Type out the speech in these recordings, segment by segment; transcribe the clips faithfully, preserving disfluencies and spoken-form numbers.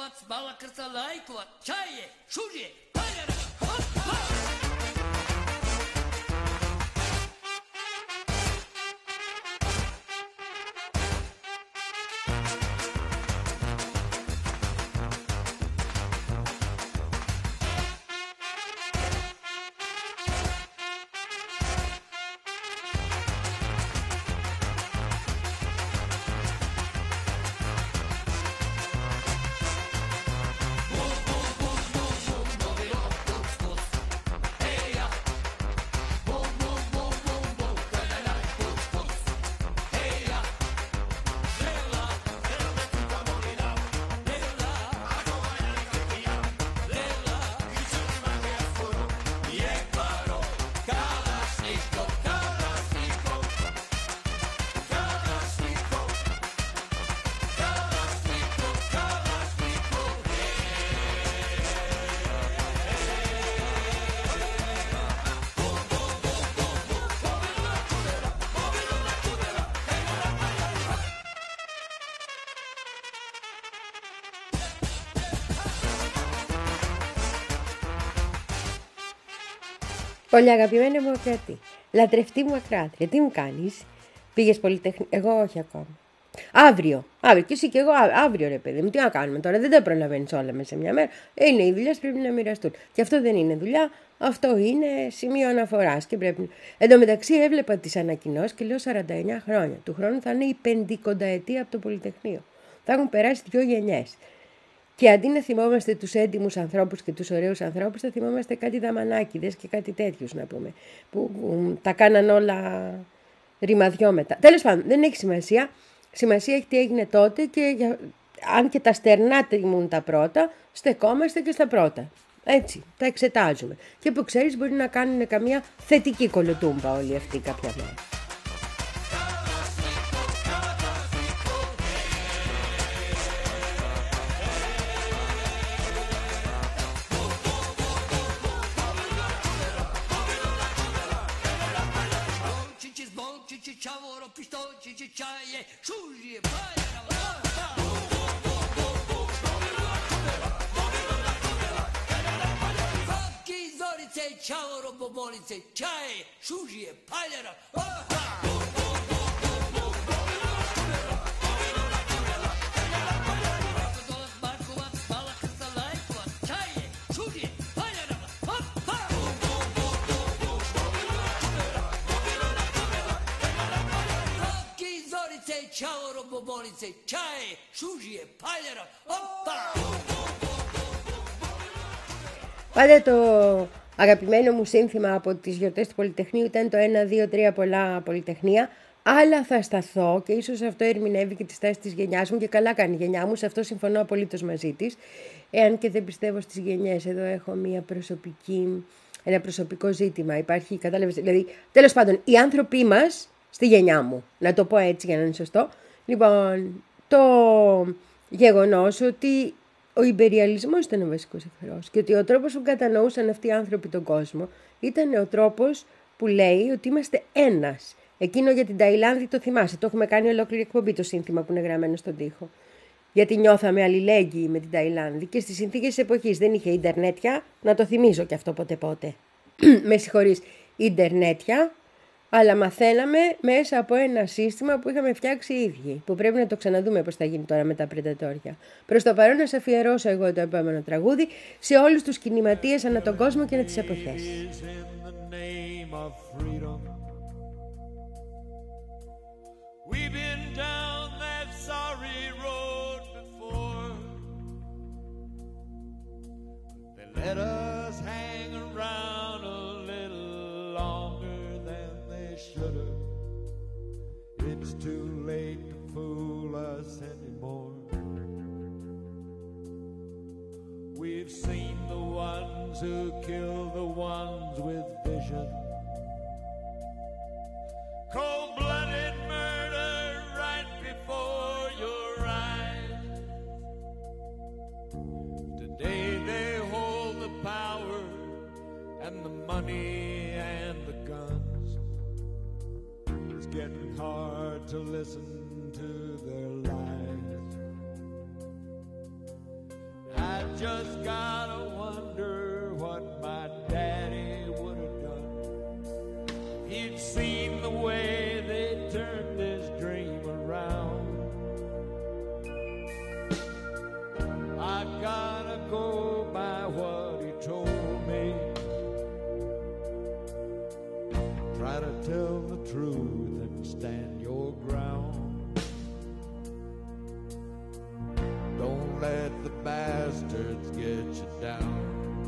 балакуват, балакърта лайкуват, чае, шуже, пайдера, хоп-па! Πολύ αγαπημένη μου ακροατή, λατρευτή μου ακροάτρια, τι μου κάνεις, πήγες πολυτεχνείο, εγώ όχι ακόμα. Αύριο, αύριο, και εσύ και εγώ αύριο ρε παιδί μου, τι να κάνουμε τώρα, δεν τα προλαβαίνεις όλα μέσα σε μια μέρα. Είναι οι δουλειές, πρέπει να μοιραστούν. Και αυτό δεν είναι δουλειά, αυτό είναι σημείο αναφοράς. Και πρέπει... Εν τω μεταξύ έβλεπα τις ανακοινώσεις και λέω σαράντα εννιά χρόνια. Του χρόνου θα είναι η πεντηκονταετία από το Πολυτεχνείο. Θα έχουν περάσει δυο γενιές. Και αντί να θυμόμαστε τους έντιμους ανθρώπους και τους ωραίους ανθρώπους, θα θυμόμαστε κάτι δαμανάκηδες και κάτι τέτοιους να πούμε, που, που τα κάναν όλα ρημαδιόμετα. Τέλος πάντων, δεν έχει σημασία. Σημασία έχει τι έγινε τότε και για, αν και τα στερνά τιμούν τα πρώτα, στεκόμαστε και στα πρώτα. Έτσι, τα εξετάζουμε. Και που ξέρεις μπορεί να κάνουν καμία θετική κολοτούμπα όλοι αυτοί κάποια μέρα. Ciaoro bobolice, čaje, šužije, paljera, Ciaoro bobolice, čaje, šužije, paljera, oppa! Πάντα το αγαπημένο μου σύνθημα από τις γιορτές του Πολυτεχνείου ήταν το ένα, δύο, τρία πολλά Πολυτεχνεία. Αλλά θα σταθώ και ίσως αυτό ερμηνεύει και τη στάση της γενιάς μου και καλά κάνει η γενιά μου, σε αυτό συμφωνώ απολύτως μαζί της. Εάν και δεν πιστεύω στις γενιές, εδώ έχω μια προσωπική, ένα προσωπικό ζήτημα. Υπάρχει, κατάλαβες, δηλαδή, τέλος πάντων, οι άνθρωποι μας στη γενιά μου, να το πω έτσι για να είναι σωστό. Λοιπόν, το γεγονός ότι ο ιμπεριαλισμός ήταν ο βασικός εχθρός και ότι ο τρόπος που κατανοούσαν αυτοί οι άνθρωποι τον κόσμο ήταν ο τρόπος που λέει ότι είμαστε ένας. Εκείνο για την Ταϊλάνδη το θυμάσαι, το έχουμε κάνει ολόκληρη εκπομπή το σύνθημα που είναι γραμμένο στον τοίχο. Γιατί νιώθαμε αλληλέγγυοι με την Ταϊλάνδη και στις συνθήκες της εποχής δεν είχε ίντερνετια, να το θυμίζω και αυτό ποτέ πότε. Με συγχωρείς, ίντερνετια, αλλά μαθαίναμε μέσα από ένα σύστημα που είχαμε φτιάξει οι ίδιοι, που πρέπει να το ξαναδούμε πώς θα γίνει τώρα με τα πρεντατόρια. Προς το παρόν να σε αφιερώσω εγώ το επόμενο τραγούδι σε όλους τους κινηματίες ανά τον κόσμο και ανά τις εποχές. Let us hang around a little longer than they should have. It's too late to fool us anymore. We've seen the ones who kill the ones with vision. Cold-blooded murder right before your eyes. Today they hold the power and the money and the guns. It's getting hard to listen to their lies. just gotta wonder what my daddy would have done. He'd seen the way they turned his dream around. I gotta go by what he told me. Try to tell the truth and stand your ground. Don't let the bastards get you down.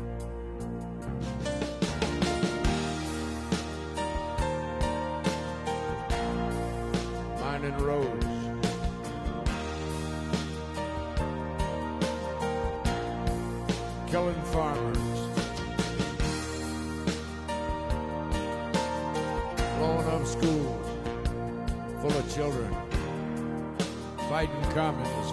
Minding roads, killing farmers, blowing up schools full of children, fighting communism.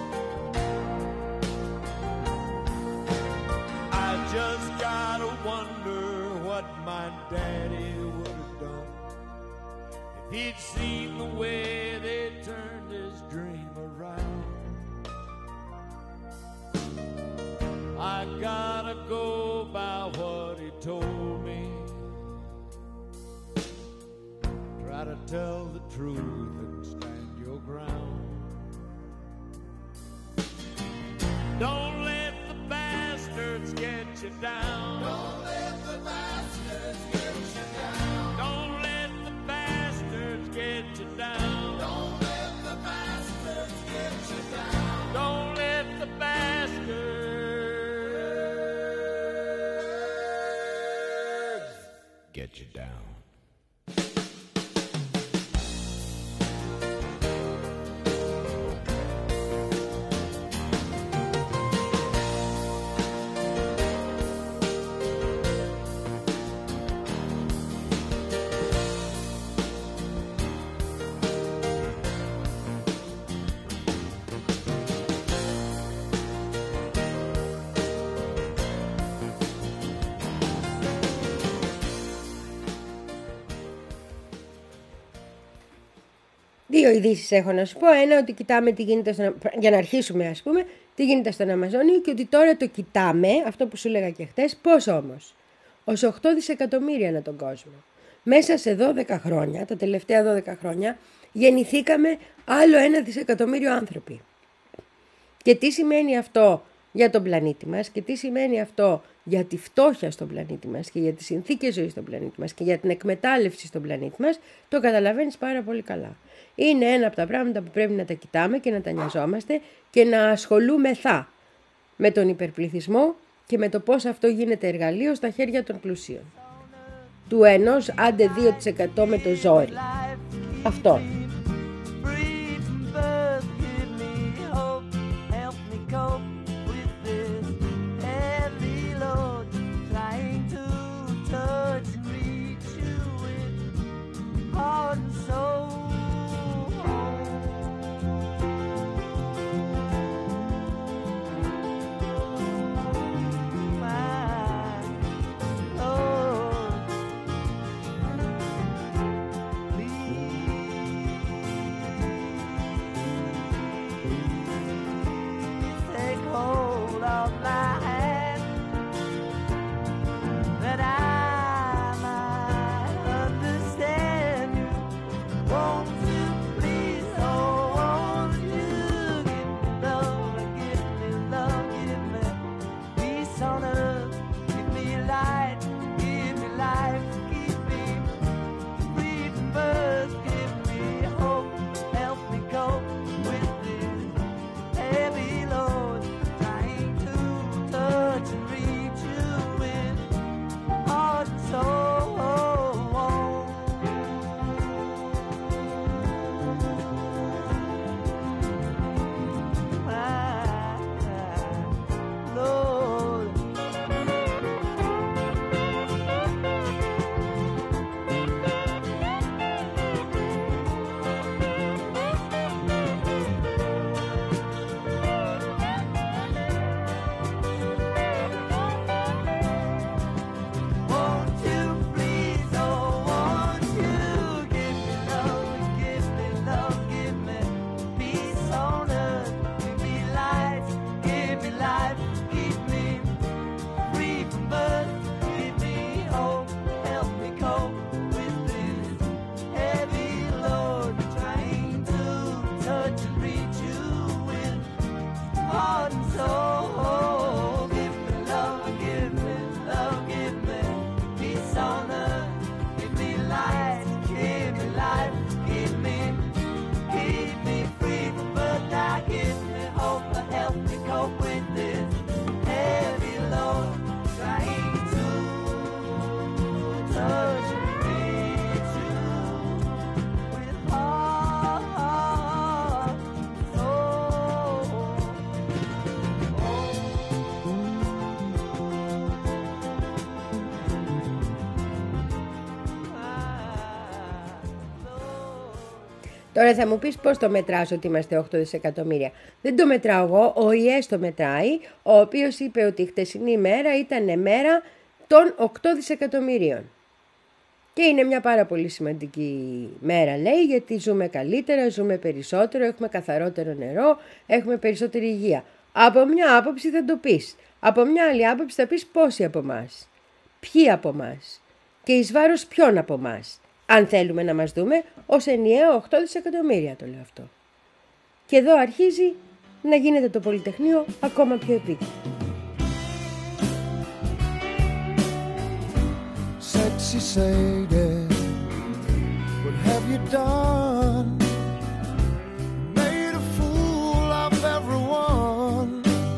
I just gotta wonder what my daddy would have done if he'd seen the way they turned his dream around. I gotta go by what he told me. Try to tell the truth and stand your ground. Don't let the bastards get you down. Don't let the bastards get you down. Don't let the bastards get you down. Don't let the bastards get you down. Don't let the bastards get you down. Δύο ειδήσεις έχω να σου πω. Ένα, ότι κοιτάμε τι γίνεται στον... για να αρχίσουμε, ας πούμε, τι γίνεται στον Αμαζόνιο, και ότι τώρα το κοιτάμε, αυτό που σου έλεγα και χτες. Πώς όμως? Ως οκτώ δισεκατομμύρια ανά τον κόσμο. Μέσα σε δώδεκα χρόνια, τα τελευταία δώδεκα χρόνια, γεννηθήκαμε άλλο ένα δισεκατομμύριο άνθρωποι. Και τι σημαίνει αυτό για τον πλανήτη μας, και τι σημαίνει αυτό για τη φτώχεια στον πλανήτη μας και για τις συνθήκες ζωής στον πλανήτη μας και για την εκμετάλλευση στον πλανήτη μας, το καταλαβαίνεις πάρα πολύ καλά. Είναι ένα από τα πράγματα που πρέπει να τα κοιτάμε και να τα νοιαζόμαστε και να ασχολούμεθα με τον υπερπληθυσμό και με το πώς αυτό γίνεται εργαλείο στα χέρια των πλουσίων. Του ενός άντε δύο τοις εκατό με το ζόρι. Αυτό. Τώρα θα μου πεις πώς το μετράς ότι είμαστε οκτώ δισεκατομμύρια. Δεν το μετράω εγώ, ο ΙΕΣ το μετράει, ο οποίος είπε ότι η χτεσινή μέρα ήταν μέρα των οκτώ δισεκατομμυρίων. Και είναι μια πάρα πολύ σημαντική μέρα, λέει, γιατί ζούμε καλύτερα, ζούμε περισσότερο, έχουμε καθαρότερο νερό, έχουμε περισσότερη υγεία. Από μια άποψη θα το πεις. Από μια άλλη άποψη θα πεις πόσοι από εμάς. Ποιοι από εμάς. Και εις βάρος ποιον από εμάς. Αν θέλουμε να μας δούμε ως ενιαίο οκτώ δισεκατομμύρια, το λέω αυτό. Και εδώ αρχίζει να γίνεται το Πολυτεχνείο ακόμα πιο επίκαιρο. Sexy Sadie, what have you done? Made a fool of everyone.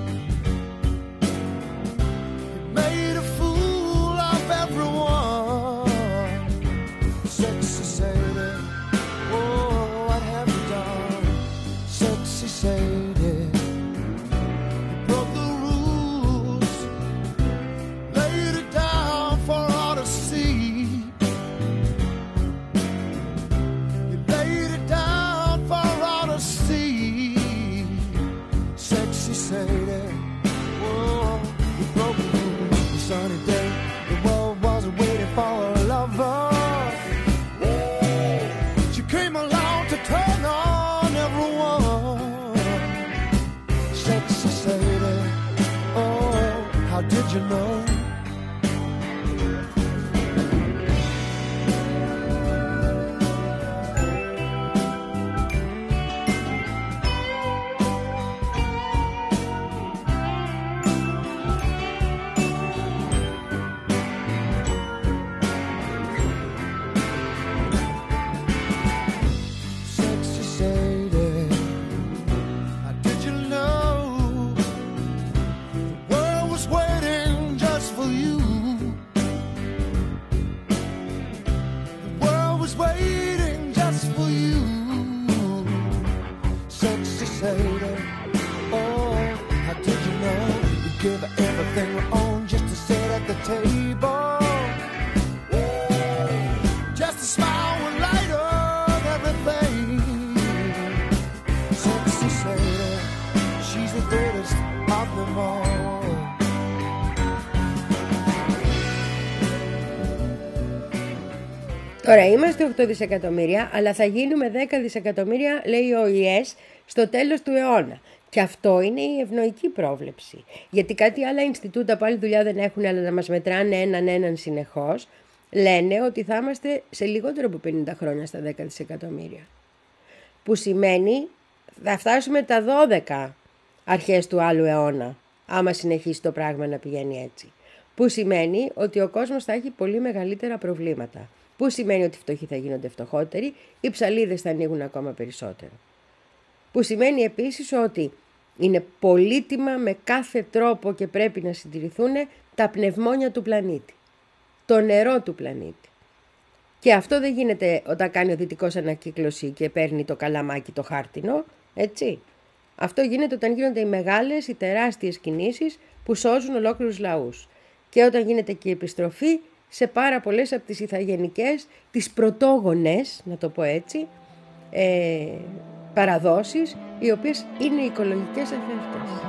You made a fool of everyone. Sexy Sadie, oh, what have you done? Sexy Sadie, you broke the rules, laid it down for all to see. You laid it down for all to see. Sexy Sadie, whoa, you broke the rules. The sunny day, the world wasn't waiting for a lover. She came along to turn on everyone. Sexy Sadie, oh, how did you know? Sexy Sadie, how did you know the world was waiting just for you? The world was waiting just for you. Sexy Sadie, oh, how did you know? You gave her everything we own just to sit at the table. Just a smile would light up everything. Sexy Sadie, she's the greatest of them all. Τώρα είμαστε οκτώ δισεκατομμύρια, αλλά θα γίνουμε δέκα δισεκατομμύρια, λέει ο ΙΕΣ, στο τέλος του αιώνα. Και αυτό είναι η ευνοϊκή πρόβλεψη. Γιατί κάτι άλλα Ινστιτούτα που άλλη δουλειά δεν έχουν, αλλά να μας μετράνε έναν έναν συνεχώς, λένε ότι θα είμαστε σε λιγότερο από πενήντα χρόνια στα δέκα δισεκατομμύρια. Που σημαίνει θα φτάσουμε τα δώδεκα αρχές του άλλου αιώνα, άμα συνεχίσει το πράγμα να πηγαίνει έτσι. Που σημαίνει ότι ο κόσμος θα έχει πολύ μεγαλύτερα προβλήματα. Που σημαίνει ότι οι φτωχοί θα γίνονται φτωχότεροι, οι ψαλίδες θα ανοίγουν ακόμα περισσότερο. Που σημαίνει επίσης ότι είναι πολύτιμα με κάθε τρόπο και πρέπει να συντηρηθούν τα πνευμόνια του πλανήτη. Το νερό του πλανήτη. Και αυτό δεν γίνεται όταν κάνει ο δυτικός ανακύκλωση και παίρνει το καλαμάκι το χάρτινο, έτσι. Αυτό γίνεται όταν γίνονται οι μεγάλες, οι τεράστιες κινήσεις που σώζουν ολόκληρους λαούς. Και όταν γίνεται και η επιστροφή σε πάρα πολλές από τις ηθαγενικές, τις πρωτόγονες, να το πω έτσι, ε, παραδόσεις, οι οποίες είναι οικολογικές αφεύτες.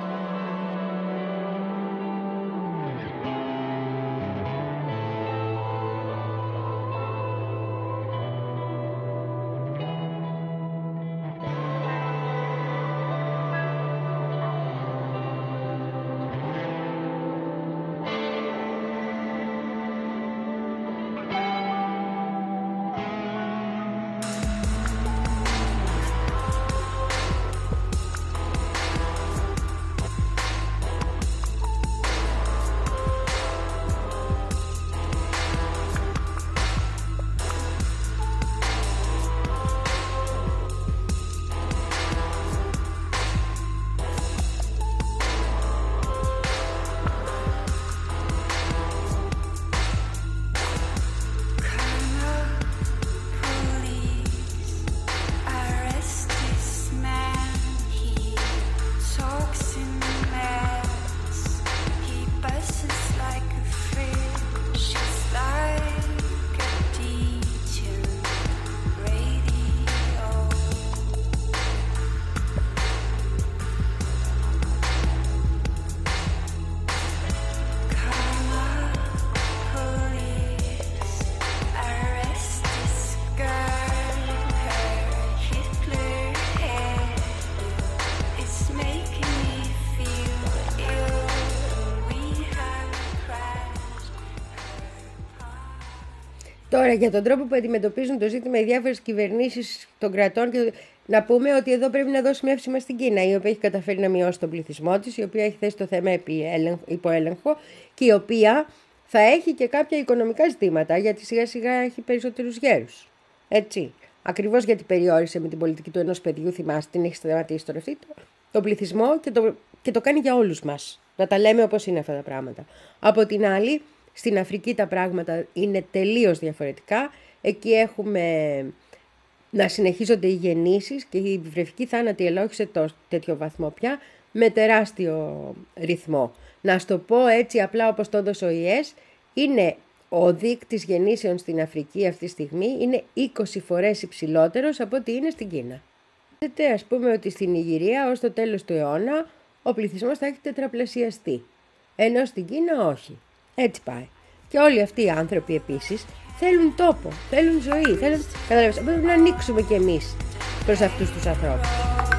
Τώρα, για τον τρόπο που αντιμετωπίζουν το ζήτημα οι διάφορες κυβερνήσεις των κρατών, και να πούμε ότι εδώ πρέπει να δώσουμε εύσημα στην Κίνα, η οποία έχει καταφέρει να μειώσει τον πληθυσμό της, η οποία έχει θέσει το θέμα υπό έλεγχο και η οποία θα έχει και κάποια οικονομικά ζητήματα, γιατί σιγά σιγά έχει περισσότερους γέρους. Έτσι. Ακριβώς γιατί περιόρισε με την πολιτική του ενός παιδιού, θυμάστε, την έχει σταματήσει τώρα αυτή, το, τον πληθυσμό και το, και το κάνει για όλους μας. Να τα λέμε όπως είναι αυτά τα πράγματα. Από την άλλη, στην Αφρική τα πράγματα είναι τελείως διαφορετικά. Εκεί έχουμε να συνεχίζονται οι γεννήσεις και η βρεφική θάνατη, αλλά όχι σε τέτοιο βαθμό πια, με τεράστιο ρυθμό. Να στο πω έτσι απλά όπως το έδωσε ο ΙΕΣ, είναι ο δείκτης γεννήσεων στην Αφρική αυτή τη στιγμή είναι είκοσι φορές υψηλότερος από ό,τι είναι στην Κίνα. Ας πούμε ότι στην Ιγυρία ως το τέλος του αιώνα ο πληθυσμός θα έχει τετραπλασιαστεί, ενώ στην Κίνα όχι. Έτσι πάει. Και όλοι αυτοί οι άνθρωποι επίσης θέλουν τόπο, θέλουν ζωή, θέλουν... Καταλάβεις, πρέπει να ανοίξουμε κι εμείς προς αυτούς τους ανθρώπους.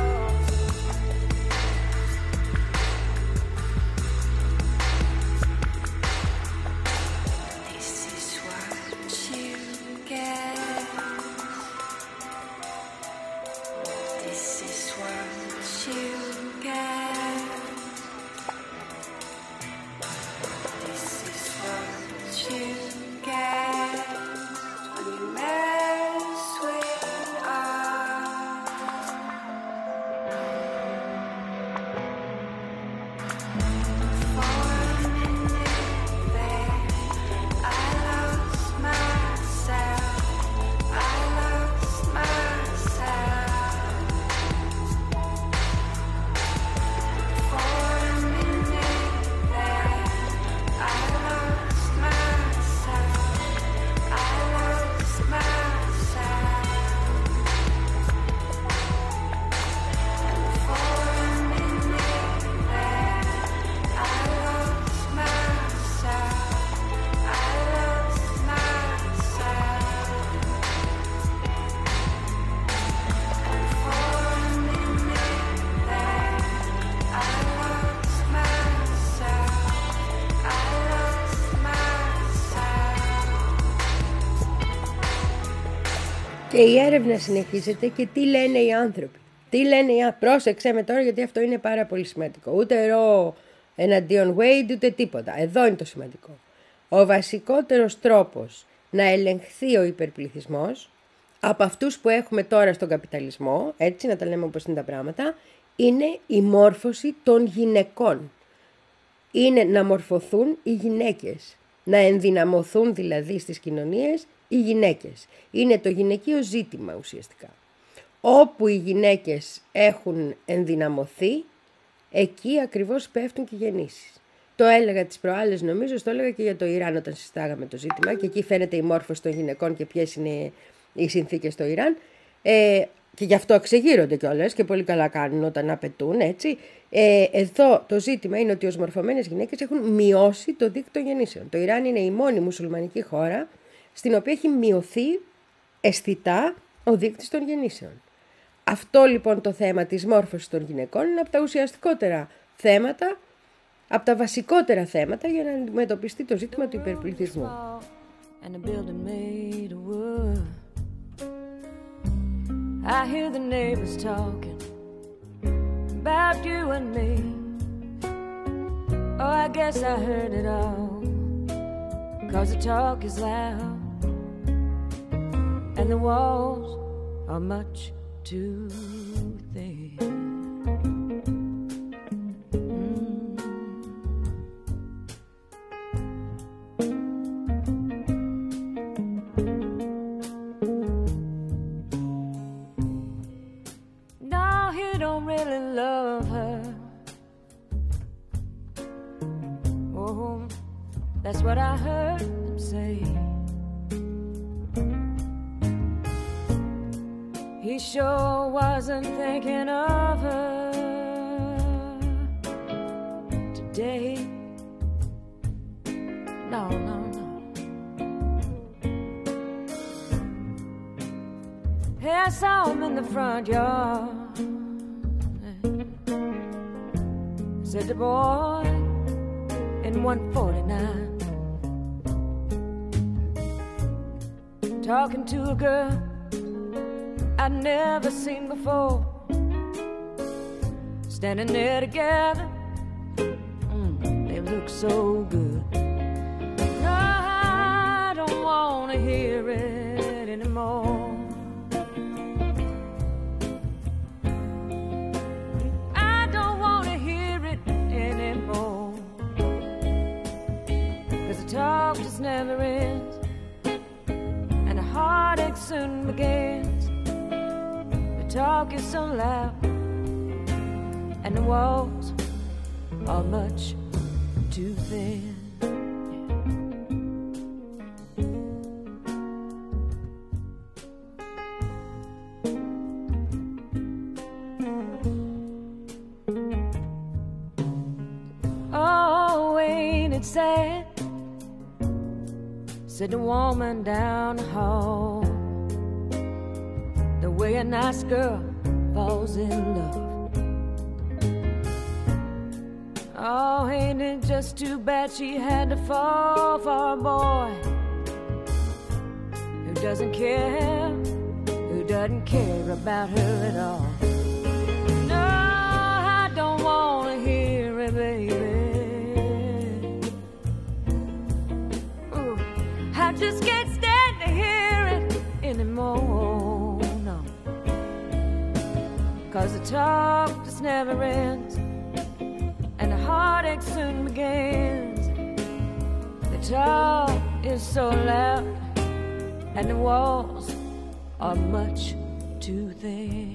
Και η έρευνα συνεχίζεται και τι λένε οι άνθρωποι. Τι λένε οι άνθρωποι. Πρόσεξε με τώρα, γιατί αυτό είναι πάρα πολύ σημαντικό. Ούτε ρο εναντίον Wade, ούτε τίποτα. Εδώ είναι το σημαντικό. Ο βασικότερος τρόπος να ελεγχθεί ο υπερπληθυσμός από αυτούς που έχουμε τώρα στον καπιταλισμό, έτσι να τα λέμε όπως είναι τα πράγματα, είναι η μόρφωση των γυναικών. Είναι να μορφωθούν οι γυναίκες. Να ενδυναμωθούν δηλαδή στις κοινωνίες οι γυναίκες. Είναι το γυναικείο ζήτημα ουσιαστικά. Όπου οι γυναίκες έχουν ενδυναμωθεί, εκεί ακριβώς πέφτουν και οι γεννήσεις. Το έλεγα τις προάλλες, νομίζω, το έλεγα και για το Ιράν όταν συζητάγαμε το ζήτημα, και εκεί φαίνεται η μόρφωση των γυναικών και ποιες είναι οι συνθήκες στο Ιράν. Ε, και γι' αυτό εξεγείρονται κιόλας και πολύ καλά κάνουν όταν απαιτούν, έτσι. Ε, εδώ το ζήτημα είναι ότι ως μορφωμένες γυναίκες έχουν μειώσει το δίκτυο των γεννήσεων. Το Ιράν είναι η μόνη μουσουλμανική χώρα στην οποία έχει μειωθεί αισθητά ο δείκτης των γεννήσεων. Αυτό λοιπόν το θέμα της μόρφωσης των γυναικών είναι από τα ουσιαστικότερα θέματα, από τα βασικότερα θέματα για να αντιμετωπιστεί το ζήτημα του υπερπληθυσμού. I hear the neighbors talking about you and me. Oh, I guess I heard it all, 'cause the talk is loud and the walls are much too thin. That's what I heard them say. He sure wasn't thinking of her today. No, no, no. Hey, I saw him in the front yard. Said the boy in one forty-nine. talking to a girl I'd never seen before. Standing there together, mm, they look so good. No, I don't want to hear it anymore. I don't want to hear it anymore. 'Cause the talk just never ends, and the heartache soon begins. The talk is so loud, and the walls are much too thin. Oh, ain't it sad? Said the woman down the hall. The way a nice girl falls in love. Oh, ain't it just too bad she had to fall for a boy who doesn't care, who doesn't care about her at all. No, I don't want to hear it, baby. Ooh, I just can't stand to hear it anymore, no. 'Cause the talk just never ends, and the heartache soon begins. The talk is so loud, and the walls are much too thin.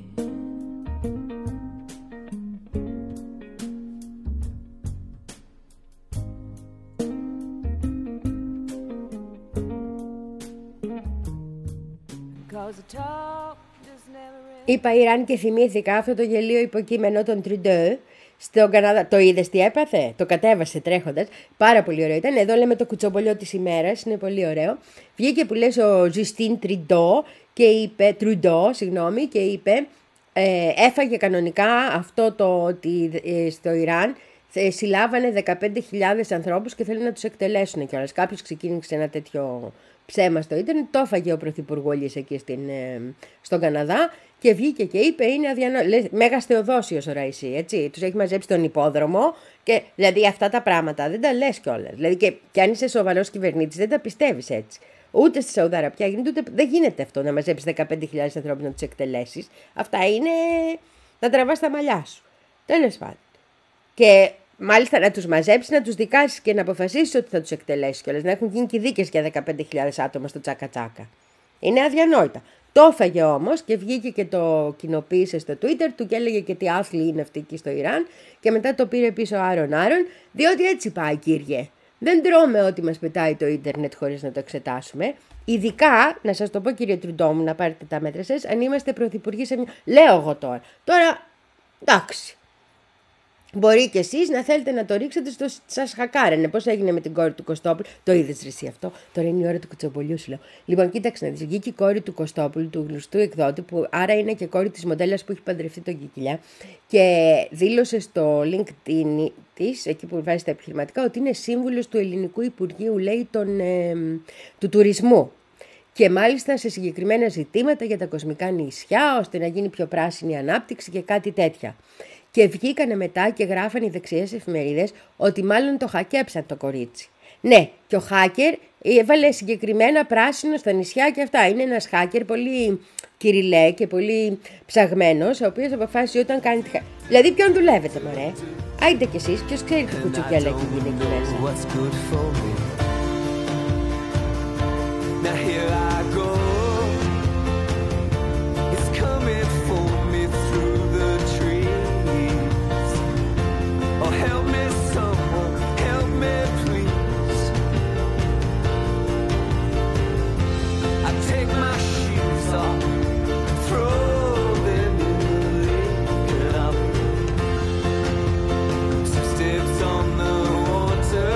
Because the talk just never ends. Είπα Ιράν και θυμήθηκα αυτό το γελίο υποκείμενο των Trudeau στον Καναδά. Το είδες τι έπαθε? Το κατέβασε τρέχοντας. Πάρα πολύ ωραίο ήταν. Εδώ λέμε το κουτσομπολιό της ημέρας. Είναι πολύ ωραίο. Βγήκε που λες ο Justin Trudeau και είπε, Trudeau, συγγνώμη, και είπε ε, έφαγε κανονικά αυτό το ότι ε, στο Ιράν ε, συλλάβανε δεκαπέντε χιλιάδες ανθρώπους και θέλουν να τους εκτελέσουν κιόλας. Κάποιος ξεκίνησε ένα τέτοιο ψέμα στο ίντερνετ, το έφαγε ο πρωθυπουργός εκεί στην, ε, στον Καναδά και βγήκε και είπε είναι αδιανόητο. Μέγας Θεοδόσιος ο Ραϊσί, έτσι. Τους έχει μαζέψει τον υπόδρομο και δηλαδή αυτά τα πράγματα δεν τα λες κιόλας. Δηλαδή και, και αν είσαι σοβαρός κυβερνήτης δεν τα πιστεύεις έτσι. Ούτε στη Σαουδαραπιά γίνεται, ούτε δεν γίνεται αυτό να μαζέψεις δεκαπέντε χιλιάδες ανθρώπους να τους εκτελέσεις. Αυτά είναι να τραβάς τα μαλλιά σου. Τέλος πάντων. Και μάλιστα να τους μαζέψεις, να τους δικάσεις και να αποφασίσεις ότι θα τους εκτελέσεις κιόλας. Να έχουν γίνει και δίκες για δεκαπέντε χιλιάδες άτομα στο τσάκα τσάκα. Είναι αδιανόητα. Το έφαγε όμως και βγήκε και το κοινοποίησε στο Twitter του και έλεγε και τι άθλοι είναι αυτοί εκεί στο Ιράν. Και μετά το πήρε πίσω Άρον Άρον, διότι έτσι πάει κύριε. Δεν τρώμε ό,τι μας πετάει το ίντερνετ χωρίς να το εξετάσουμε. Ειδικά, να σας το πω κύριε Τρουντό μου, να πάρετε τα μέτρα σας, αν είμαστε πρωθυπουργοί σε μια... Λέω εγώ τώρα. Τώρα, εντάξει. Μπορεί και εσείς να θέλετε να το ρίξετε στο σας χακάρανε. Πώς έγινε με την κόρη του Κωστόπουλου. Το είδες ρε εσύ αυτό. Τώρα είναι η ώρα του κουτσομπολιού σου λέω. Λοιπόν, κοίταξε να δεις. Βγήκε η κόρη του Κωστόπουλου, του γνωστού εκδότη, που άρα είναι και κόρη της μοντέλας που έχει παντρευτεί τον Κικιλιά. Και δήλωσε στο LinkedIn της, εκεί που βάζει τα επιχειρηματικά, ότι είναι σύμβουλος του Ελληνικού Υπουργείου, λέει, τον, ε, του τουρισμού. Και μάλιστα σε συγκεκριμένα ζητήματα για τα κοσμικά νησιά, ώστε να γίνει πιο πράσινη ανάπτυξη και κάτι τέτοια. Και βγήκανε μετά και γράφανε οι δεξιές εφημερίδες ότι μάλλον το χακέψαν το κορίτσι. Ναι, και ο hacker έβαλε συγκεκριμένα πράσινο στα νησιά και αυτά. Είναι ένας hacker πολύ κυριλέ και πολύ ψαγμένος, ο οποίος αποφάσισε όταν κάνει... Δηλαδή ποιον δουλεύετε μωρέ. Άιντε κι εσείς, ποιος ξέρει τι κουτσουκέλα έχει γίνει εκεί μέσα. Now here I go. It's coming for me through the trees. Oh, help me, someone, help me, please. I take my shoes off, throw them in the lake, and I'll two steps on the water.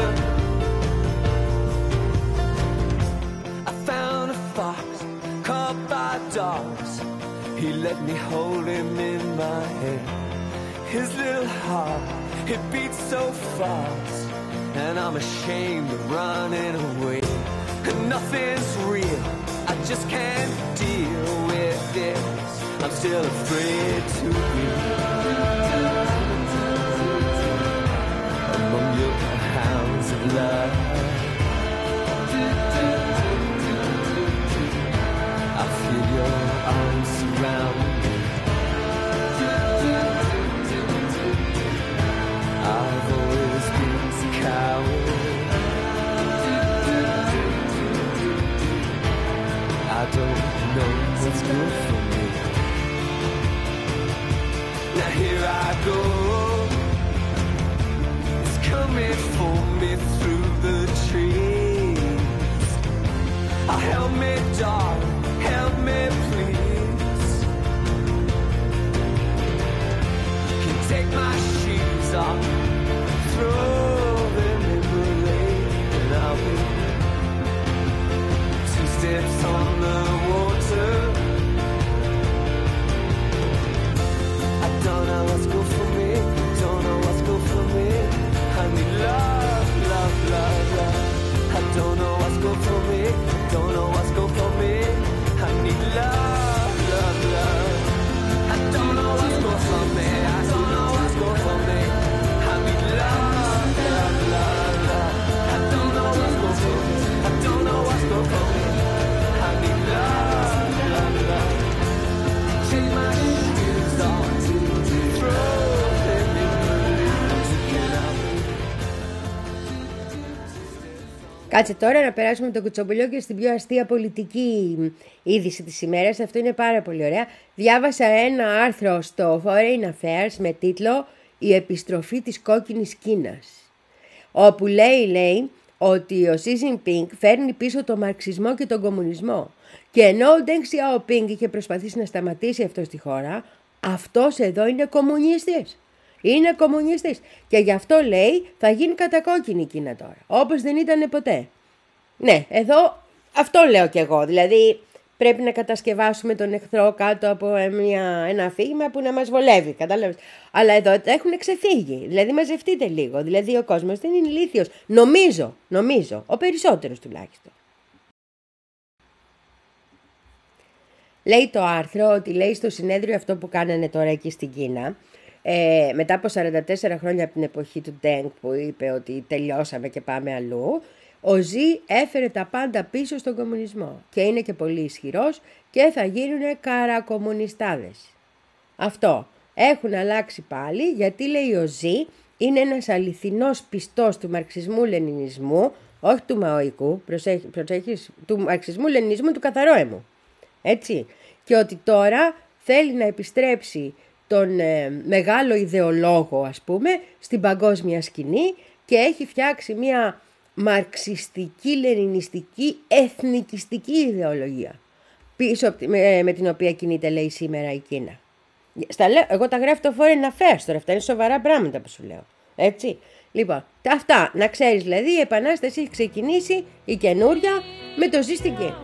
Found a fox caught by dogs. He let me hold him in my hand. His little heart, it beats so fast, and I'm ashamed of running away. And nothing's real I just can't deal with this. I'm still afraid to be among your hounds of love. I feel your arms surround me. I've always been a coward. I don't know what's good for me. Now here I go. It's coming for me through the trees. Oh, help me, darling, help me, please. You can take my shoes off, throw them in the lake, and I'll be two steps on the water. I don't know what's good for me, don't know what's good for me. I need love, love, love, love. I don't know what's good for me, don't know what's good for me. I need love, love, love. I don't know what's good for me, I don't know what's good for me. I need love, love, love, love. I don't know what's good for me, I don't know what's good for me. I need love, love, love. Take my shoes off, throw them in the leaves, get out. Κάτσε τώρα να περάσουμε το κουτσομπολιό και στην πιο αστεία πολιτική είδηση της ημέρας. Αυτό είναι πάρα πολύ ωραία. Διάβασα ένα άρθρο στο Foreign Affairs με τίτλο «Η επιστροφή της κόκκινης Κίνας», όπου λέει, λέει ότι ο Xi Jinping φέρνει πίσω τον μαρξισμό και τον κομμουνισμό. Και ενώ ο Deng Xiaoping είχε προσπαθήσει να σταματήσει αυτό στη χώρα, αυτός εδώ είναι κομμουνιστής. Είναι κομμουνιστής. Και γι' αυτό λέει θα γίνει κατακόκκινη η Κίνα τώρα. Όπως δεν ήταν ποτέ. Ναι, εδώ αυτό λέω κι εγώ. Δηλαδή πρέπει να κατασκευάσουμε τον εχθρό κάτω από μια, ένα αφήγημα που να μας βολεύει. Κατάλαβες. Αλλά εδώ έχουν ξεφύγει. Δηλαδή μαζευτείτε λίγο. Δηλαδή ο κόσμος δεν είναι ηλίθιος. Νομίζω, νομίζω. Ο περισσότερος τουλάχιστον. Λέει το άρθρο ότι λέει στο συνέδριο αυτό που κάνανε τώρα εκεί στην Κίνα, ε, μετά από σαράντα τέσσερα χρόνια από την εποχή του Deng που είπε ότι τελειώσαμε και πάμε αλλού, ο Ζι έφερε τα πάντα πίσω στον κομμουνισμό και είναι και πολύ ισχυρός και θα γίνουν καρακομμουνιστάδες. Αυτό έχουν αλλάξει πάλι γιατί λέει ο Ζι είναι ένας αληθινός πιστός του μαρξισμού-λενινισμού, όχι του μαοϊκού, προσέχεις, προσέχεις, του μαρξισμού-λενινισμού του καθαρόαιμου. Έτσι, και ότι τώρα θέλει να επιστρέψει τον ε, μεγάλο ιδεολόγο, ας πούμε, στην παγκόσμια σκηνή και έχει φτιάξει μια μαρξιστική, λενινιστική, εθνικιστική ιδεολογία πίσω με, με την οποία κινείται, λέει, σήμερα η Κίνα. Στα, εγώ τα γράφω το Foreign Affairs τώρα, αυτά είναι σοβαρά πράγματα που σου λέω. Έτσι, λοιπόν, αυτά, να ξέρεις, δηλαδή η επανάσταση έχει ξεκινήσει, η καινούρια, με το Ζι στην Κίνα.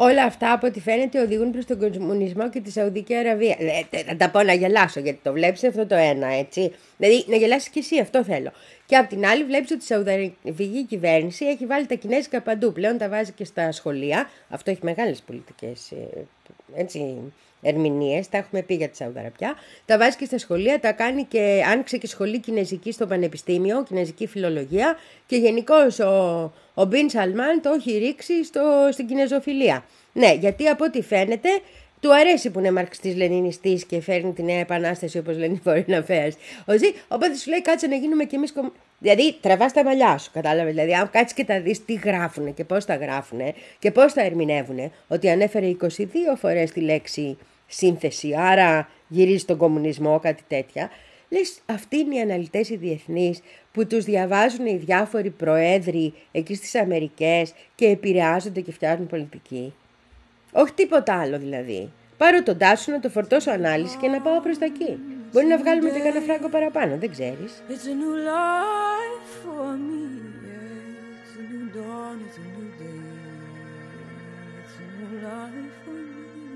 Όλα αυτά από ό,τι φαίνεται οδηγούν προς τον κομμουνισμό και τη Σαουδική Αραβία. Ε, θα τα πω να γελάσω γιατί το βλέπεις αυτό το ένα, έτσι. Δηλαδή να γελάσεις και εσύ, αυτό θέλω. Και απ' την άλλη βλέπεις ότι η Σαουδαραβική κυβέρνηση έχει βάλει τα κινέζικα παντού. Πλέον τα βάζει και στα σχολεία. Αυτό έχει μεγάλες πολιτικές έτσι, ερμηνείες. Τα έχουμε πει για τη Σαουδαραβιά. Τα βάζει και στα σχολεία. Τα κάνει και άνοιξε και σχολή κινέζικη στο πανεπιστήμιο, κινέζικη φιλολογία. Και γενικώς ο, ο Μπιν Σαλμάν το έχει ρίξει στο, στην κινεζοφιλία. Ναι, γιατί από ό,τι φαίνεται του αρέσει που είναι μαρξιστής λενινιστής και φέρνει τη νέα επανάσταση όπως λένε οι foreign affairs. Οπότε σου λέει κάτσε να γίνουμε κι εμείς. Δηλαδή τραβάς τα μαλλιά σου, κατάλαβε. Δηλαδή, αν κάτσεις και τα δεις τι γράφουνε και πώς τα γράφουνε και πώς τα ερμηνεύουνε, ότι ανέφερε είκοσι δύο φορές τη λέξη σύνθεση, άρα γυρίζει στον κομμουνισμό, κάτι τέτοια. Λες, αυτοί είναι οι αναλυτές οι διεθνείς που τους διαβάζουν οι διάφοροι προέδροι εκεί στις Αμερικές και επηρεάζονται και φτιάχνουν πολιτική. Όχι τίποτα άλλο δηλαδή. Πάρω τον Τάσο να το φορτώσω ανάλυση και να πάω προς τα εκεί. Μπορεί να βγάλουμε και κανένα φράγκο παραπάνω, δεν ξέρεις. It's a new life for me. Yeah. It's a new dawn, it's a new day. It's a new life for me.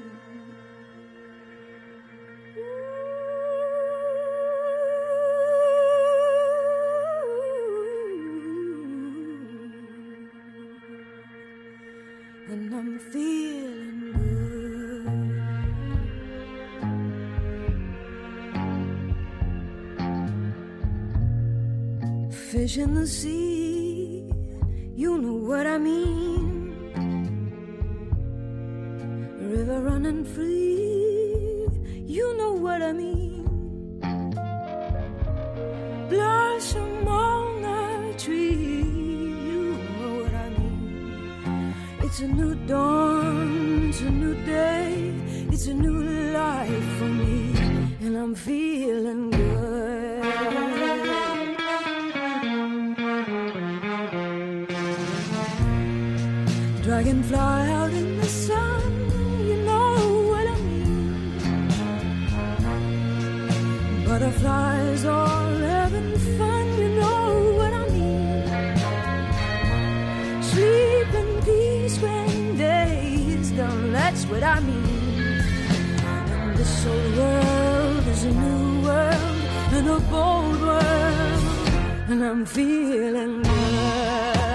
And I'm feeling good. Fish in the sea, you know what I mean. River running free, you know what I mean. Blossom on a tree, you know what I mean. It's a new dawn, it's a new day, it's a new life for me, and I'm feeling good. Dragonfly out in the sun, you know what I mean. Butterflies all having fun, you know what I mean. Sleep in peace when day is done, that's what I mean. And this old world is a new world and a bold world, and I'm feeling good.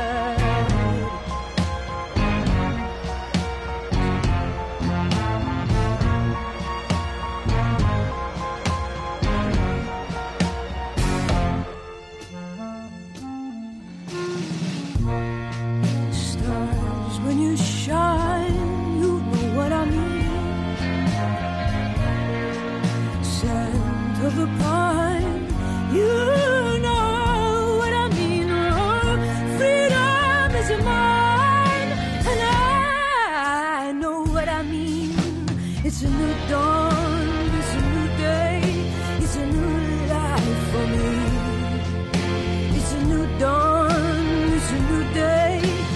Of a pine, you know what I mean. Oh, freedom is mine, and I know what I mean. It's a new dawn, it's a new day, it's a new life for me. It's a new dawn, it's a new day.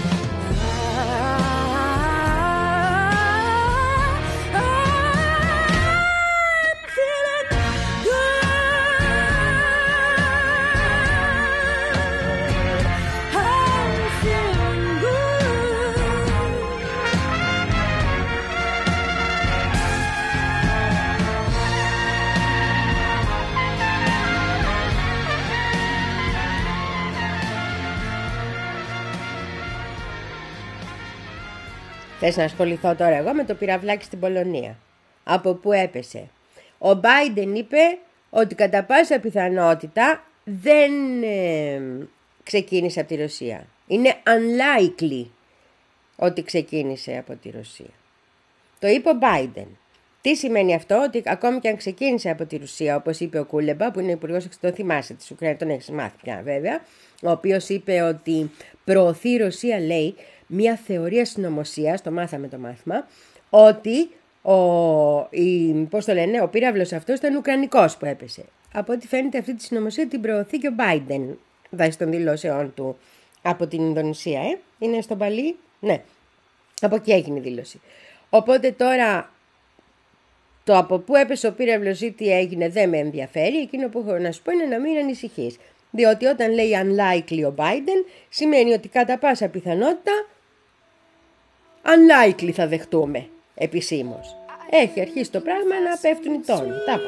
Θες να ασχοληθώ τώρα εγώ με το πυραυλάκι στην Πολωνία. Από πού έπεσε. Ο Μπάιντεν είπε ότι κατά πάσα πιθανότητα δεν ε, ξεκίνησε από τη Ρωσία. Είναι unlikely ότι ξεκίνησε από τη Ρωσία. Το είπε ο Μπάιντεν. Τι σημαίνει αυτό? Ότι ακόμη και αν ξεκίνησε από τη Ρωσία, όπως είπε ο Κούλεμπα, που είναι υπουργός εξωτερικών, θυμάσαι της Ουκρανίας, τον έχεις μάθει πια βέβαια, ο οποίος είπε ότι προωθεί η Ρωσία, λέει, μια θεωρία συνωμοσίας, το μάθαμε το μάθημα, ότι ο, η, πώς το λένε, ο πύραυλος αυτός ήταν ουκρανικός που έπεσε. Από ό,τι φαίνεται αυτή τη συνωμοσία την προωθεί και ο Μπάιντεν βάσει των δηλώσεών του από την Ινδονησία. Ε? Είναι στο Παλί, ναι, από εκεί έγινε η δήλωση. Οπότε τώρα το από πού έπεσε ο πύραυλος ή τι έγινε δεν με ενδιαφέρει. Εκείνο που έχω να σου πω είναι να μην ανησυχείς. Διότι όταν λέει unlikely ο Biden σημαίνει ότι κατά πάσα πιθανότητα unlikely θα δεχτούμε επισήμως. Έχει αρχίσει το πράγμα να πέφτουν οι τόνοι. Τα είπα.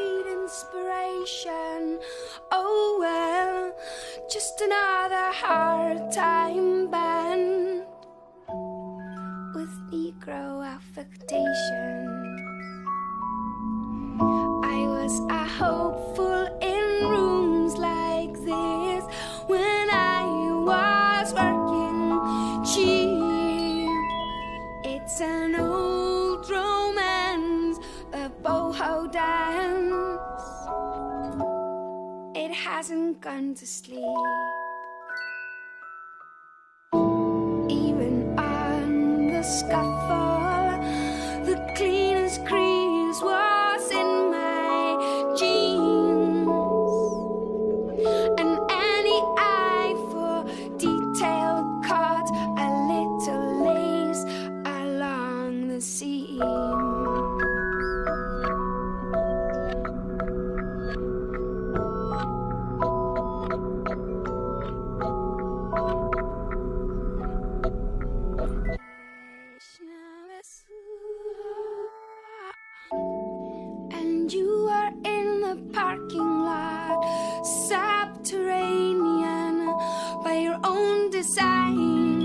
Oh well, just another hard time band with Negro affectation. I was a hopeful in rooms like this when I was working cheap. It's an old romance, the boho dance. It hasn't gone to sleep. Even on the scaffold, the cleanest crease was in my jeans. And any eye for detail caught a little lace along the seam. And you are in the parking lot, subterranean by your own design.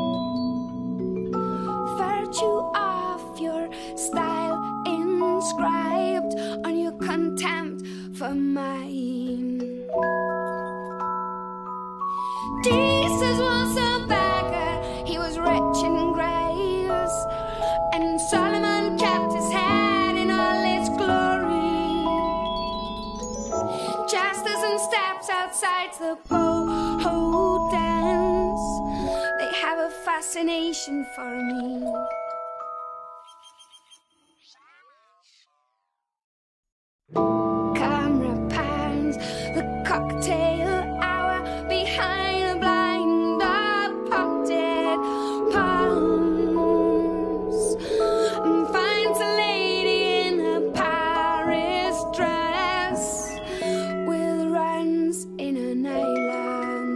Virtue of your style inscribed on your contempt for mine. Jesus was a beggar, he was rich in grace, and Solomon kept his head in all its glory. Just as in steps outside the boho dance, they have a fascination for me. Camera pans, the cocktail hour behind a blind of potted palms, and finds a lady in a Paris dress with runs in an island.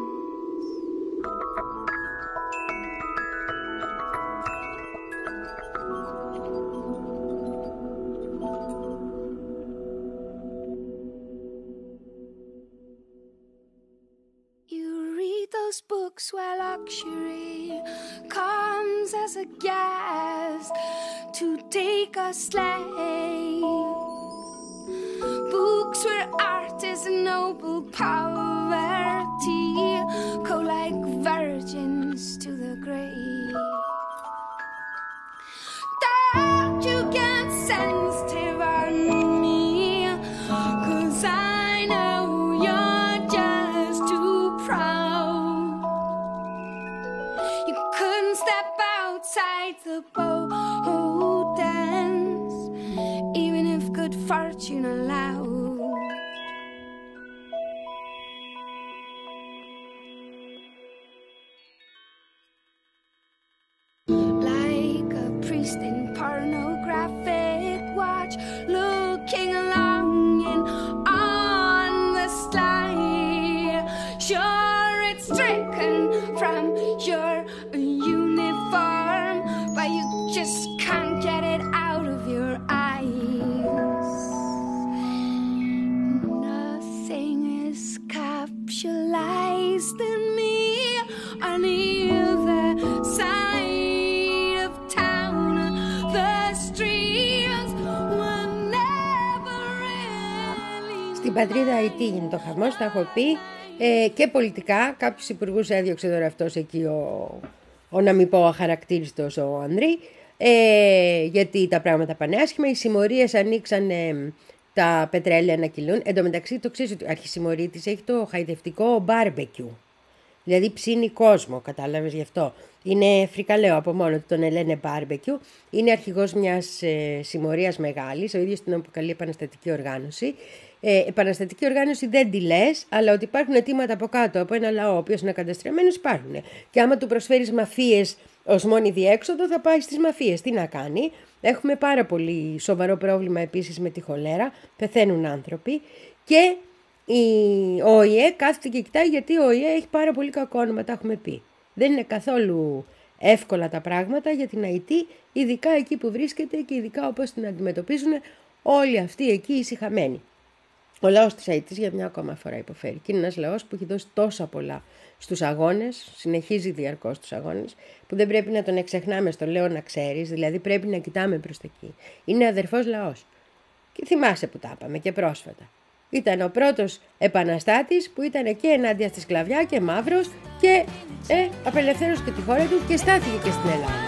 Those books where luxury comes as a guest to take a slave. Books where art is a noble poverty, go like virgins to the grave. Don't you get sensitive on me, 'cause I know you're just too proud. You couldn't step outside the boho dance, even if good fortune allowed. Like a priest in pornographic watch, looking longing on the slide. Sure, it's stricken from your uniform, but you just can't get it out of your eyes. Nothing is capsulized in me on either side of town. The streets were never really. Στην πατρίδα Αιτή γίνεται το χαμός, τα έχω πει. Ε, και πολιτικά, κάποιους υπουργούς έδιωξε τώρα αυτός εκεί ο, ο να μην πω αχαρακτήριστος ο Ανδρή, ε, γιατί τα πράγματα πάνε άσχημα. Οι συμμορίες ανοίξαν ε, τα πετρέλαια να κυλούν. Εν τω μεταξύ το ξέρεις ότι ο αρχισυμμορίτης έχει το χαϊδευτικό μπάρμπεκιου. Δηλαδή ψήνει κόσμο, κατάλαβες γι' αυτό. Είναι φρικαλαίο από μόνο του, τον λένε μπάρμπεκιου. Είναι αρχηγός μιας ε, συμμορίας μεγάλης, ο ίδιος την αποκαλεί επαναστατική οργάνωση. Ε, επαναστατική οργάνωση δεν τη λες, αλλά ότι υπάρχουν αιτήματα από κάτω από ένα λαό ο οποίος είναι ακαταστραμμένος υπάρχουν. Και άμα του προσφέρεις μαφίες ως μόνη διέξοδο, θα πάει στις μαφίες. Τι να κάνει. Έχουμε πάρα πολύ σοβαρό πρόβλημα επίσης με τη χολέρα. Πεθαίνουν άνθρωποι. Και η, ο ΟΗΕ κάθεται και κοιτάει, γιατί ο ΟΗΕ έχει πάρα πολύ κακό όνομα, τα έχουμε πει. Δεν είναι καθόλου εύκολα τα πράγματα για την Αϊτή, ειδικά εκεί που βρίσκεται και ειδικά όπως την αντιμετωπίζουν όλοι αυτοί εκεί ησυχαμένοι. Ο λαός της Αϊτής για μια ακόμα φορά υποφέρει. Και είναι ένας λαός που έχει δώσει τόσα πολλά στους αγώνες, συνεχίζει διαρκώς τους αγώνες, που δεν πρέπει να τον εξεχνάμε, στο λέω να ξέρεις, δηλαδή πρέπει να κοιτάμε προς τα εκεί. Είναι αδερφός λαός. Και θυμάσαι που τα είπαμε και πρόσφατα. Ήταν ο πρώτος επαναστάτης που ήταν και ενάντια στη σκλαβιά και μαύρος και ε, απελευθέρωσε και τη χώρα του και στάθηκε και στην Ελλάδα.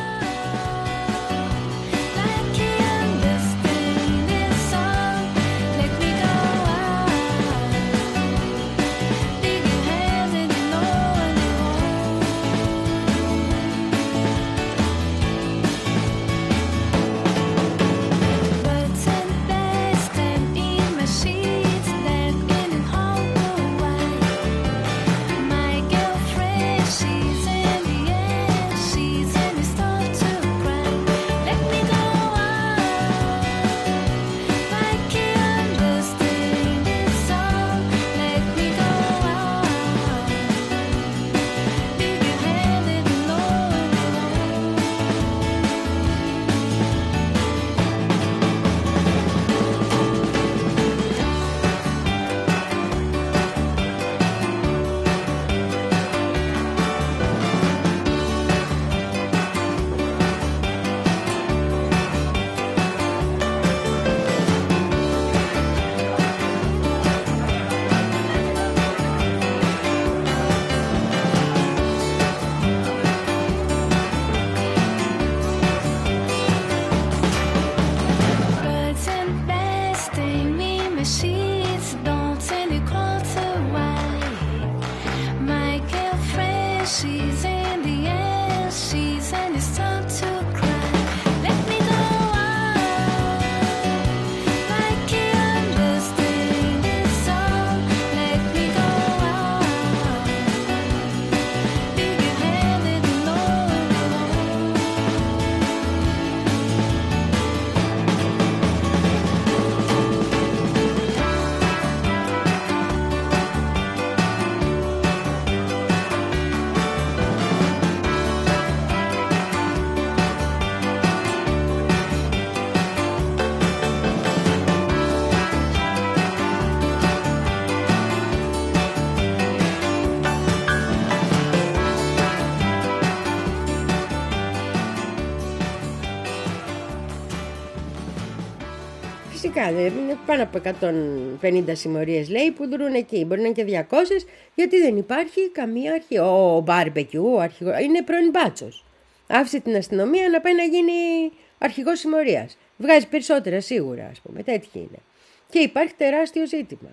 Φυσικά, είναι πάνω από εκατόν πενήντα συμμορίες λέει που δρούν εκεί. Μπορεί να είναι και διακόσιες γιατί δεν υπάρχει καμία αρχή. Ο μπάρμπεκιου, ο αρχηγός, είναι πρώην μπάτσος. Άφησε την αστυνομία να πάει να γίνει αρχηγός συμμορίας. Βγάζει περισσότερα σίγουρα, ας πούμε, τέτοιοι είναι. Και υπάρχει τεράστιο ζήτημα.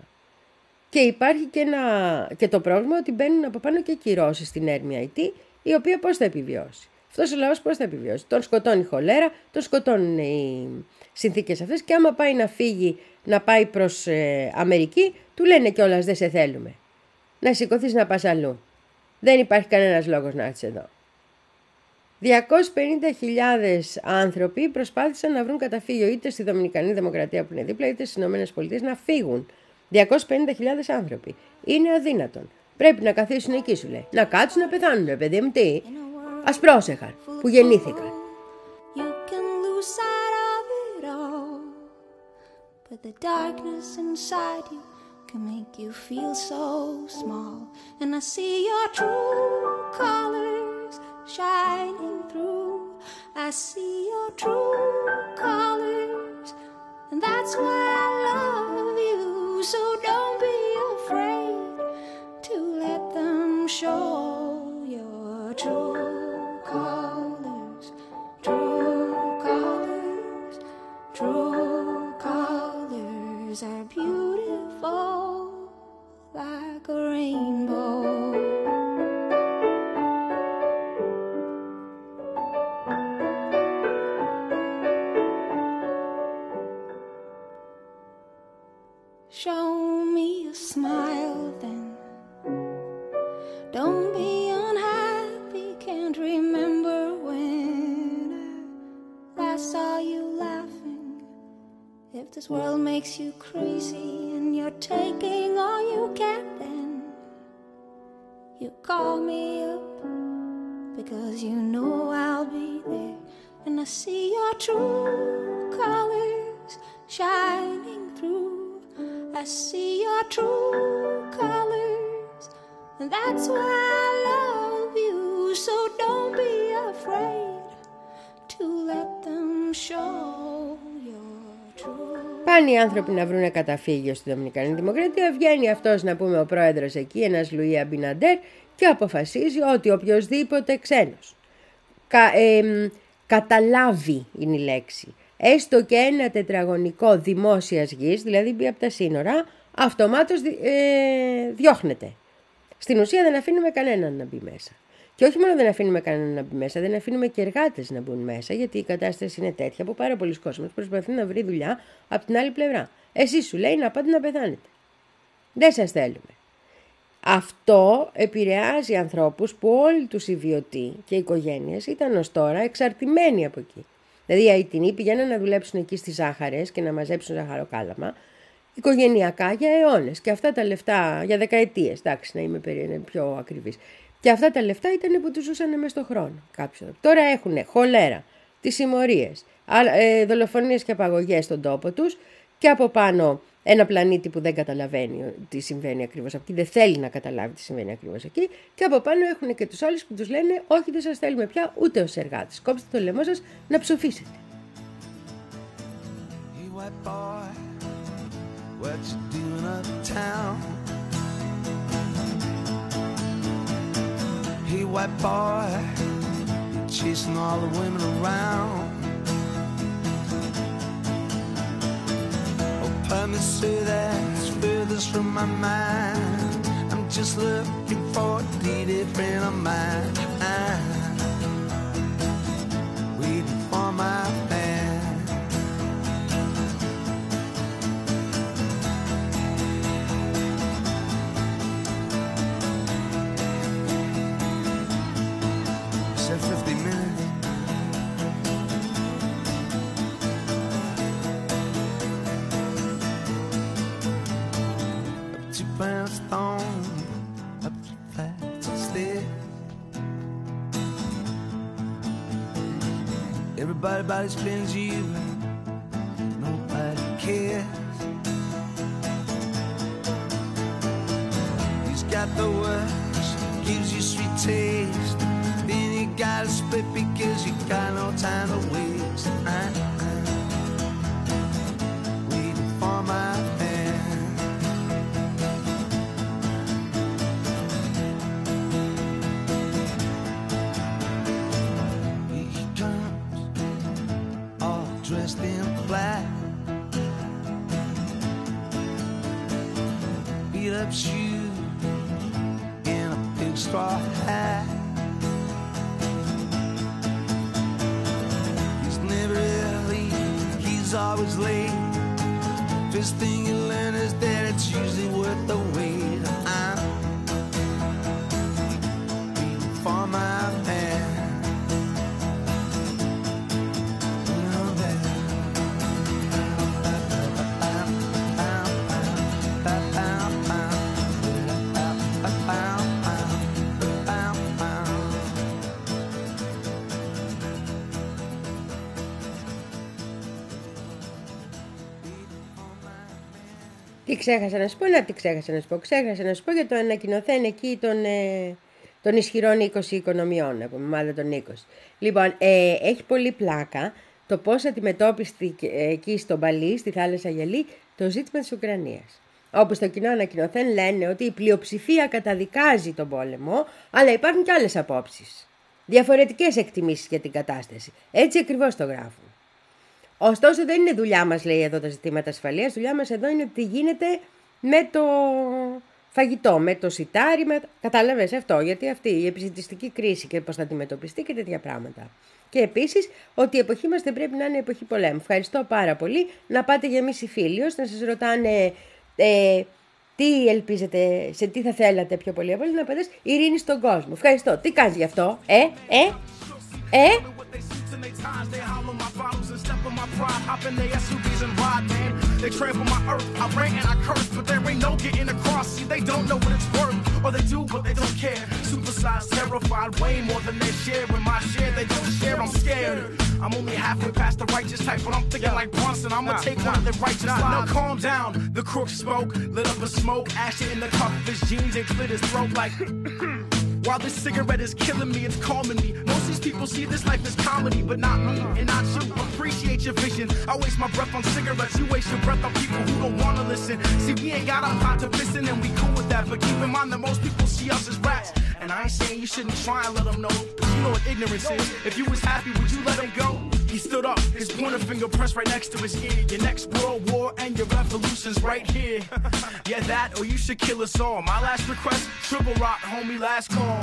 Και υπάρχει και, ένα... και το πρόβλημα ότι μπαίνουν από πάνω και κυρώσεις στην έρμη Αϊτή, η οποία πώς θα επιβιώσει. Αυτός ο λαός πώς θα επιβιώσει. Τον σκοτώνει η χολέρα, τον σκοτώνουν οι συνθήκες αυτές και άμα πάει να φύγει, να πάει προς ε, Αμερική, του λένε κιόλας δεν σε θέλουμε. Να σηκωθείς να πας αλλού. Δεν υπάρχει κανένας λόγος να έρθεις εδώ. διακόσιες πενήντα χιλιάδες άνθρωποι προσπάθησαν να βρουν καταφύγιο είτε στη Δομινικανή Δημοκρατία που είναι δίπλα, είτε στις Ηνωμένες Πολιτείες να φύγουν. διακόσιες πενήντα χιλιάδες άνθρωποι. Είναι αδύνατον. Πρέπει να καθίσουν εκεί, σου λέει. Να κάτσουν να πεθάνουν, ρε παιδί μου, τι. Ας πρόσεχαν που γεννήθηκαν. But the darkness inside you can make you feel so small. And I see your true colors shining through. I see your true colors, and that's why I love you. So don't be afraid to let them show your true colors, true colors, true colors are beautiful like a rainbow. Show me a smile then. Don't be unhappy, can't remember when I last saw you laughing. If this world makes you crazy and you're taking all you get, then you call me up, because you know I'll be there. And I see your true colors shining through. I see your true colors, and that's why I love you. So don't be afraid to let them show your true. Πάνε οι άνθρωποι να βρουν καταφύγιο στη Δομινικανή Δημοκρατία. Βγαίνει αυτός, να πούμε, ο πρόεδρος εκεί, ένας Λουί Αμπιναντέρ, και αποφασίζει ότι οποιοσδήποτε ξένος κα, ε, καταλάβει, είναι η λέξη, έστω και ένα τετραγωνικό δημόσιας γης, δηλαδή μπει από τα σύνορα, αυτομάτως ε, διώχνεται. Στην ουσία δεν αφήνουμε κανέναν να μπει μέσα. Και όχι μόνο δεν αφήνουμε κανέναν να μπει μέσα, δεν αφήνουμε και εργάτες να μπουν μέσα, γιατί η κατάσταση είναι τέτοια που πάρα πολλοί κόσμος προσπαθεί να βρει δουλειά από την άλλη πλευρά. Εσείς, σου λέει, να πάτε να πεθάνετε. Δεν σας θέλουμε. Αυτό επηρεάζει ανθρώπους που όλοι τους οι βιωτοί και οι οικογένειες ήταν ως τώρα εξαρτημένοι από εκεί. Δηλαδή οι Αιτινοί πηγαίναν να δουλέψουν εκεί στις ζάχαρες και να μαζέψουν ζαχαροκάλαμα οικογενειακά για αιώνες. Και αυτά τα λεφτά, για δεκαετίες, εντάξει, να είμαι πιο ακριβής. Και αυτά τα λεφτά ήταν που τους ζούσαν μες στον χρόνο. Κάποιοι. Τώρα έχουν χολέρα, τις συμμορίες, δολοφονίες και απαγωγές στον τόπο τους και από πάνω ένα πλανήτη που δεν καταλαβαίνει τι συμβαίνει ακριβώς εκεί, δεν θέλει να καταλάβει τι συμβαίνει ακριβώς εκεί, και από πάνω έχουν και τους άλλους που τους λένε όχι, δεν σας θέλουμε πια ούτε ως εργάτες. Κόψτε το λαιμό σας να ψοφήσετε. Hey, white boy, you're chasing all the women around. Oh, let me say that's furthest from my mind. I'm just looking for a lady friend of mine. I'm waiting for my man. fifty minutes. Up to Brownstone, up to flats instead. Everybody body spins you, nobody cares. He's got the works, gives you sweet taste. Then you gotta split because you got no time to waste. I'm waiting for my man. He comes all dressed in black, beat up shoes in a big straw hat. He's always late. First thing you learn is that it's usually worth the wait. I'm waiting for my man. Τι ξέχασα να σου πω, να τι ξέχασα να σου πω. Ξέχασα να σου πω για το ανακοινωθέν εκεί των, ε, των ισχυρών είκοσι οικονομιών, να πούμε, μάλλον των είκοσι. Λοιπόν, ε, έχει πολύ πλάκα το πώς αντιμετώπιστηκε εκεί στο Μπαλί, στη θάλασσα Γελή, το ζήτημα της Ουκρανίας. Όπου στο κοινό ανακοινωθέν λένε ότι η πλειοψηφία καταδικάζει τον πόλεμο, αλλά υπάρχουν και άλλες απόψεις. Διαφορετικές εκτιμήσεις για την κατάσταση. Έτσι ακριβώς το γράφουν. Ωστόσο δεν είναι δουλειά μας, λέει εδώ, τα ζητήματα ασφαλείας. Δουλειά μας εδώ είναι τι γίνεται με το φαγητό, με το σιτάρι, με... Κατάλαβες αυτό, γιατί αυτή η επισιτιστική κρίση και πώς θα αντιμετωπιστεί και τέτοια πράγματα. Και επίσης ότι η εποχή μας δεν πρέπει να είναι εποχή πολέμου. Ευχαριστώ πάρα πολύ. Να πάτε για μη συμφίλιος, να σας ρωτάνε ε, τι ελπίζετε, σε τι θα θέλατε πιο πολύ από όλα, να πατάς ειρήνη στον κόσμο. Ευχαριστώ. Τι κάνεις γι' αυτό, ε, ε, ε. They hollow my bottles and step on my pride. Hop in their S U Vs and ride, man. They trample my earth. I rant and I curse, but there ain't no getting across. See, they don't know what it's worth, or they do, but they don't care. Super suicide's terrified, way more than they share. In my share, they don't share, I'm scared. I'm only halfway past the righteous type, but I'm thinking like Bronson. I'ma nah, take nah, one of the righteous nah, lives. Now calm down, the crook spoke, lit up a smoke, ash it in the cup of his jeans and cleared his throat like. While this cigarette is killing me, it's calming me. Most of these people see this life as comedy, but not me and not you. Appreciate your vision. I waste my breath on cigarettes, you waste your breath on people who don't wanna listen. See, we ain't got a pot to piss in, and we cool with that. But keep in mind that most people see us as rats. And I ain't saying you shouldn't try and let them know, but you know what ignorance is. If you was happy, would you let him go? He stood up, his pointer finger pressed right next to his ear. Your next world war and your revolution's right here. Yeah, that or you should kill us all. My last request, triple rock, homie, last call.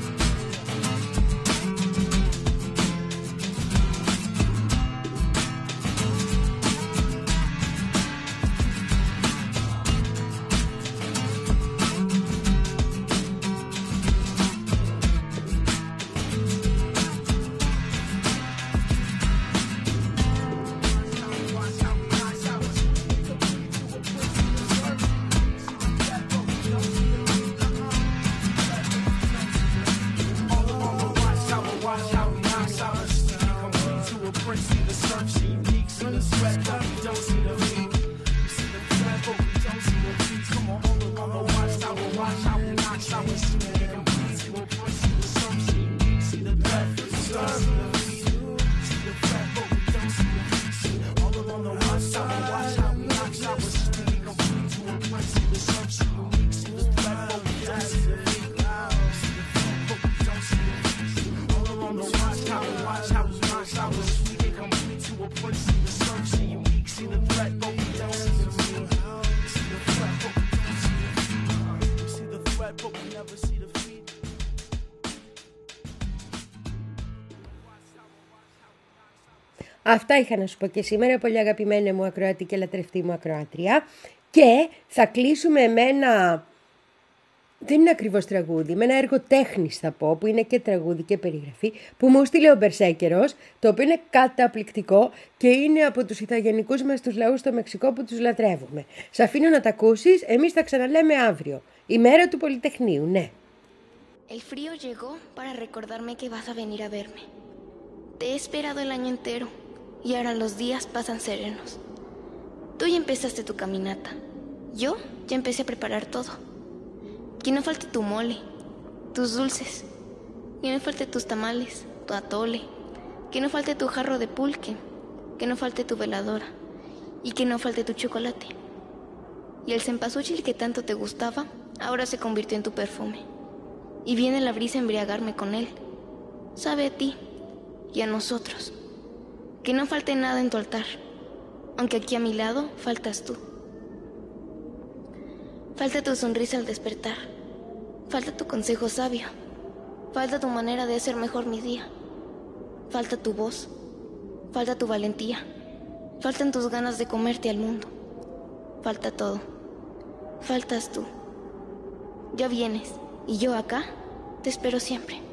Αυτά είχα να σου πω και σήμερα, πολύ αγαπημένη μου ακροατή και λατρευτή μου ακροάτρια. Και θα κλείσουμε με ένα, δεν είναι ακριβώς τραγούδι, με ένα έργο τέχνης θα πω, που είναι και τραγούδι και περιγραφή, που μου στείλε ο Μπερσέκερος, το οποίο είναι καταπληκτικό και είναι από τους ηθαγενικούς μας τους λαούς στο Μεξικό που τους λατρεύουμε. Σ' αφήνω να τα ακούσεις, εμείς θα ξαναλέμε αύριο. Η μέρα του Πολυτεχνείου, ναι. El frío llegó para recordarme que vas a venir a verme. Te he esperado el año entero y ahora los días pasan serenos. Tú ya empezaste tu caminata. Yo ya empecé a preparar todo. Que no falte tu mole, tus dulces. Que no falte tus tamales, tu atole. Que no falte tu jarro de pulque. Que no falte tu veladora. Y que no falte tu chocolate. Y el cempasúchil que tanto te gustaba, ahora se convirtió en tu perfume. Y viene la brisa a embriagarme con él. Sabe a ti y a nosotros. Que no falte nada en tu altar, aunque aquí a mi lado faltas tú. Falta tu sonrisa al despertar, falta tu consejo sabio, falta tu manera de hacer mejor mi día, falta tu voz, falta tu valentía, faltan tus ganas de comerte al mundo, falta todo, faltas tú. Ya vienes y yo acá te espero siempre.